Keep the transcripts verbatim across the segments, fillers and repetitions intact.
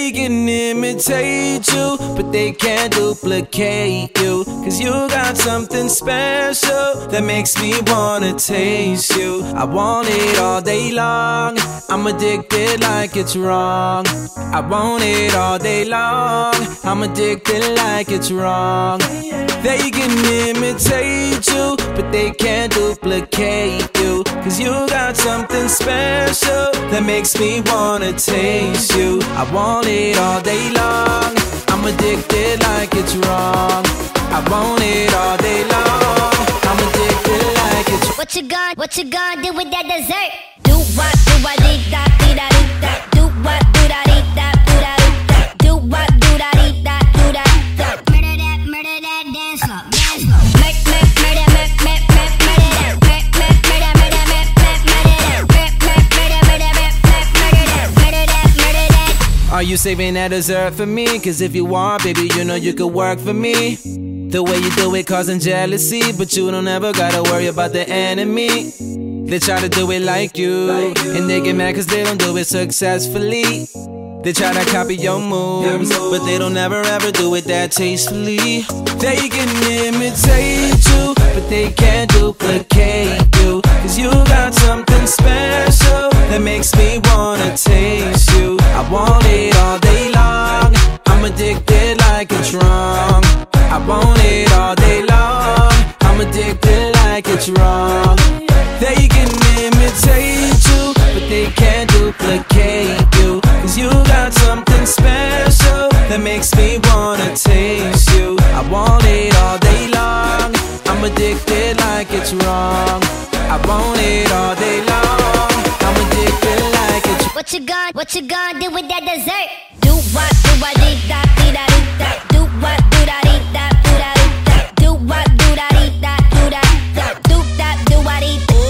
They can imitate you, but they can't duplicate you. Cause you got something special that makes me wanna taste you. I want it all day long, I'm addicted like it's wrong. I want it all day long, I'm addicted like it's wrong. They can imitate you, but they can't duplicate you. Cause you got something special that makes me wanna taste you. I want it all day long, I'm addicted like it's wrong. I want it all day long, I'm addicted like it's wrong. What you gonna, what you gonna do with that dessert? Do what, do what, dee da, dee da, dee da. Do what, do da, dee da, do da, dee da. Do what, do da, dee da, do da, da. Murder that, murder that, dance floor, dance floor. Make, make, murder, make, make, make, murder that. Make, make, murder, murder, make, make, murder that. Make, make, murder, murder, make, make, murder that. Murder that, murder that. Are you saving that dessert for me? Cause if you are, baby, you know you could work for me. The way you do it causing jealousy, but you don't ever gotta worry about the enemy. They try to do it like you, and they get mad cause they don't do it successfully. They try to copy your moves, but they don't ever ever do it that tastefully. They can imitate you, but they can't duplicate you. Cause you got something special that makes me wanna taste you. I want it all day long, I'm addicted like it's wrong. I want it all day long, I'm addicted like it's wrong. They can imitate you, but they can't duplicate you. Cause you got something special that makes me wanna taste you. I want it all day long, I'm addicted like it's wrong. I want it all day long, I'm addicted like it's wrong. What you gonna, what you gonna do with that dessert? Do what, do what, dee da, dee da, dee da. Do what, do da, dee da, do da, dee da. Do what, do da, dee da, do da, da. Do that, do what, dee da.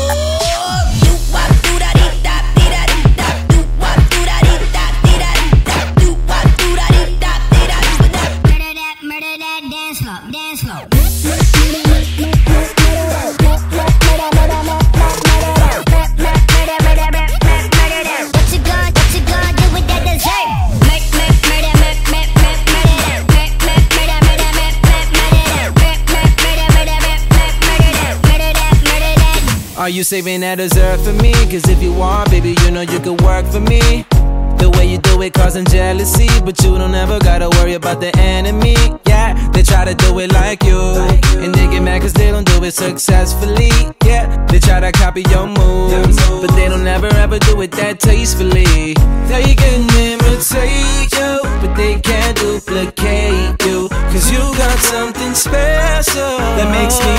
Do what, do da, dee da, dee da, dee da. Do what, do da, dee da, dee da, dee da. Do what, do da, dee da, dee da, dee da. Murder that, murder that, dance floor, dance floor. Are you saving that dessert for me? Cause if you are, baby, you know you could work for me. The way you do it causing jealousy, but you don't ever gotta worry about the enemy. Yeah, they try to do it like you, and they get mad cause they don't do it successfully. Yeah, they try to copy your moves, but they don't ever ever do it that tastefully. They can imitate you, but they can't duplicate you. Cause you got something special that makes me